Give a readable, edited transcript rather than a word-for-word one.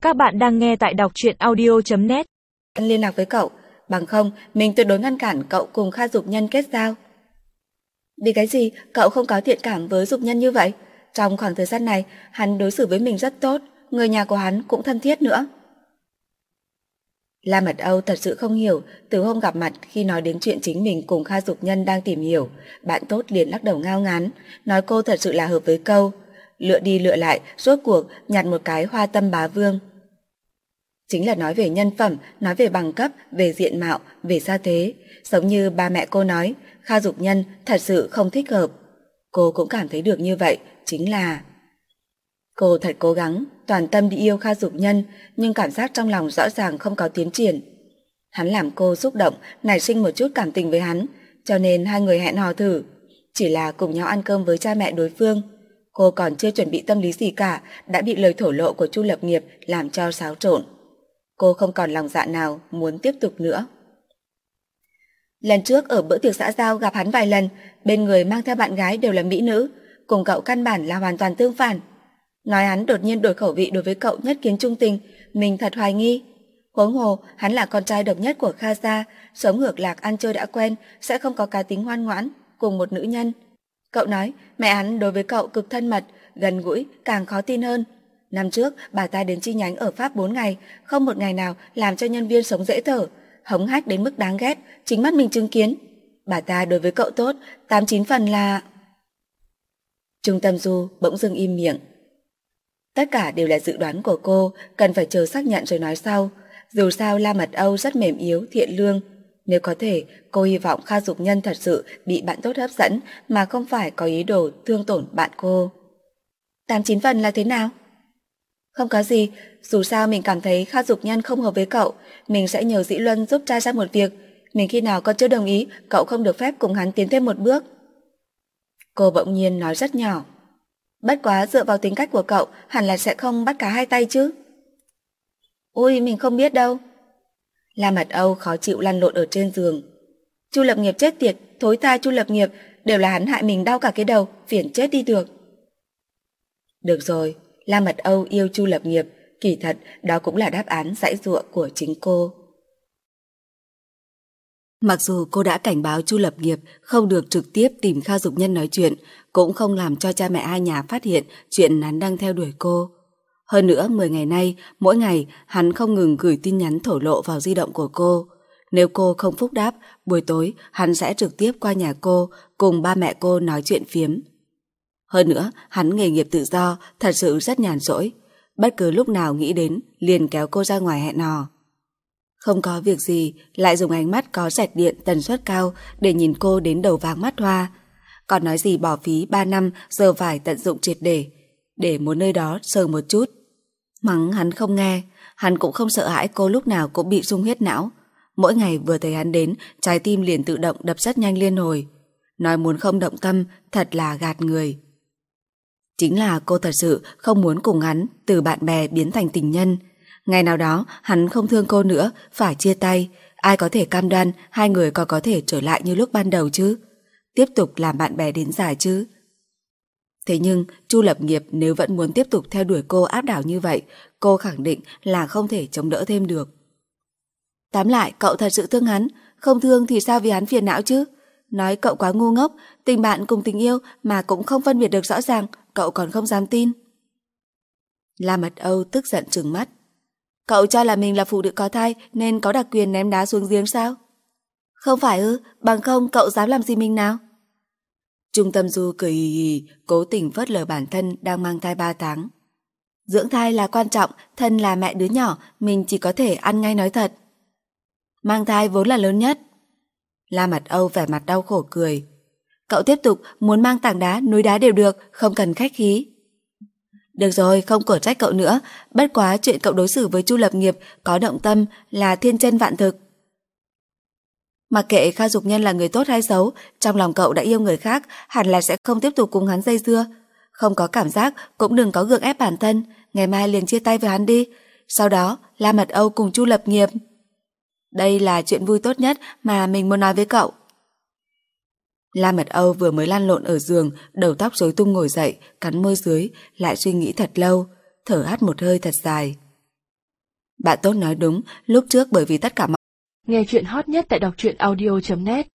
Các bạn đang nghe tại đọc truyện audio.net. Liên lạc với cậu, bằng không mình tuyệt đối ngăn cản cậu cùng Kha Dục Nhân kết giao. Vì cái gì cậu không có thiện cảm với Dục Nhân như vậy? Trong khoảng thời gian này, hắn đối xử với mình rất tốt, người nhà của hắn cũng thân thiết nữa. La Mật Âu thật sự không hiểu, từ hôm gặp mặt khi nói đến chuyện chính mình cùng Kha Dục Nhân đang tìm hiểu, bạn tốt liền lắc đầu ngao ngán, nói cô thật sự là hợp với câu. Lựa đi lựa lại, rốt cuộc nhặt một cái hoa tâm bá vương. Chính là nói về nhân phẩm, nói về bằng cấp, về diện mạo, về gia thế. Giống như ba mẹ cô nói, Kha Dục Nhân thật sự không thích hợp. Cô cũng cảm thấy được như vậy, chính là... Cô thật cố gắng, toàn tâm đi yêu Kha Dục Nhân, nhưng cảm giác trong lòng rõ ràng không có tiến triển. Hắn làm cô xúc động, nảy sinh một chút cảm tình với hắn, cho nên hai người hẹn hò thử. Chỉ là cùng nhau ăn cơm với cha mẹ đối phương. Cô còn chưa chuẩn bị tâm lý gì cả, đã bị lời thổ lộ của Chu Lập Nghiệp làm cho xáo trộn. Cô không còn lòng dạ nào muốn tiếp tục nữa. Lần trước ở bữa tiệc xã giao gặp hắn vài lần, bên người mang theo bạn gái đều là mỹ nữ, cùng cậu căn bản là hoàn toàn tương phản. Nói hắn đột nhiên đổi khẩu vị đối với cậu nhất kiến trung tình, mình thật hoài nghi. Huống hồ, hắn là con trai độc nhất của Kha gia, sống ngược lạc ăn chơi đã quen, sẽ không có cá tính ngoan ngoãn, cùng một nữ nhân. Cậu nói, mẹ hắn đối với cậu cực thân mật, gần gũi, càng khó tin hơn. Năm trước, bà ta đến chi nhánh ở Pháp 4 ngày, không một ngày nào làm cho nhân viên sống dễ thở, hống hách đến mức đáng ghét, chính mắt mình chứng kiến. Bà ta đối với cậu tốt, 8-9 phần là... Trung Tâm Du bỗng dưng im miệng. Tất cả đều là dự đoán của cô, cần phải chờ xác nhận rồi nói sau. Dù sao La Mật Âu rất mềm yếu, thiện lương. Nếu có thể, cô hy vọng Kha Dục Nhân thật sự bị bạn tốt hấp dẫn mà không phải có ý đồ thương tổn bạn cô. 8-9 phần là thế nào? Không có gì, dù sao mình cảm thấy Kha Dục Nhân không hợp với cậu, mình sẽ nhờ Dĩ Luân giúp tra ra một việc. Mình khi nào còn chưa đồng ý, cậu không được phép cùng hắn tiến thêm một bước. Cô bỗng nhiên nói rất nhỏ. Bất quá dựa vào tính cách của cậu, hẳn là sẽ không bắt cá hai tay chứ. Ui, mình không biết đâu. La Mật Âu khó chịu lăn lộn ở trên giường. Chu Lập Nghiệp chết tiệt, thối tha Chu Lập Nghiệp, đều là hắn hại mình đau cả cái đầu, phiền chết đi được. Được rồi, La Mật Âu yêu Chu Lập Nghiệp, kỳ thật đó cũng là đáp án giãy giụa của chính cô. Mặc dù cô đã cảnh báo Chu Lập Nghiệp không được trực tiếp tìm Kha Dục Nhân nói chuyện, cũng không làm cho cha mẹ hai nhà phát hiện chuyện hắn đang theo đuổi cô. Hơn nữa 10 ngày nay, mỗi ngày hắn không ngừng gửi tin nhắn thổ lộ vào di động của cô. Nếu cô không phúc đáp, buổi tối hắn sẽ trực tiếp qua nhà cô cùng ba mẹ cô nói chuyện phiếm. Hơn nữa, hắn nghề nghiệp tự do, thật sự rất nhàn rỗi. Bất cứ lúc nào nghĩ đến, liền kéo cô ra ngoài hẹn hò. Không có việc gì, lại dùng ánh mắt có rạch điện tần suất cao để nhìn cô đến đầu váng mắt hoa. Còn nói gì bỏ phí 3 năm giờ phải tận dụng triệt để muốn nơi đó sờ một chút. Mắng hắn không nghe, hắn cũng không sợ hãi cô lúc nào cũng bị rung huyết não. Mỗi ngày vừa thấy hắn đến, trái tim liền tự động đập rất nhanh liên hồi. Nói muốn không động tâm, thật là gạt người. Chính là cô thật sự không muốn cùng hắn từ bạn bè biến thành tình nhân. Ngày nào đó hắn không thương cô nữa, phải chia tay. Ai có thể cam đoan hai người còn có thể trở lại như lúc ban đầu chứ? Tiếp tục làm bạn bè đến dài chứ? Thế nhưng Chu Lập Nghiệp nếu vẫn muốn tiếp tục theo đuổi cô áp đảo như vậy, cô khẳng định là không thể chống đỡ thêm được. Tóm lại cậu thật sự thương hắn, không thương thì sao vì hắn phiền não chứ? Nói cậu quá ngu ngốc, tình bạn cùng tình yêu mà cũng không phân biệt được rõ ràng, cậu còn không dám tin. La Mật Âu tức giận trừng mắt. Cậu cho là mình là phụ nữ có thai nên có đặc quyền ném đá xuống giếng sao? Không phải ư, bằng không cậu dám làm gì mình nào? Trung Tâm Du cười hì hì, cố tình phớt lờ bản thân đang mang thai 3 tháng. Dưỡng thai là quan trọng, thân là mẹ đứa nhỏ, mình chỉ có thể ăn ngay nói thật. Mang thai vốn là lớn nhất. La Mật Âu vẻ mặt đau khổ cười. Cậu tiếp tục, muốn mang tảng đá, núi đá đều được, không cần khách khí. Được rồi, không cổ trách cậu nữa, bất quá chuyện cậu đối xử với Chu Lập Nghiệp có động tâm là thiên chân vạn thực. Mặc kệ Kha Dục Nhân là người tốt hay xấu, trong lòng cậu đã yêu người khác, hẳn là sẽ không tiếp tục cùng hắn dây dưa. Không có cảm giác, cũng đừng có gượng ép bản thân, ngày mai liền chia tay với hắn đi. Sau đó, La Mật Âu cùng Chu Lập Nghiệp. Đây là chuyện vui tốt nhất mà mình muốn nói với cậu. La Mật Âu vừa mới lăn lộn ở giường, đầu tóc rối tung ngồi dậy, cắn môi dưới, lại suy nghĩ thật lâu, thở hắt một hơi thật dài. Bạn tốt nói đúng, lúc trước bởi vì tất cả mọi Nghe chuyện hot nhất tại đọc truyện audio.net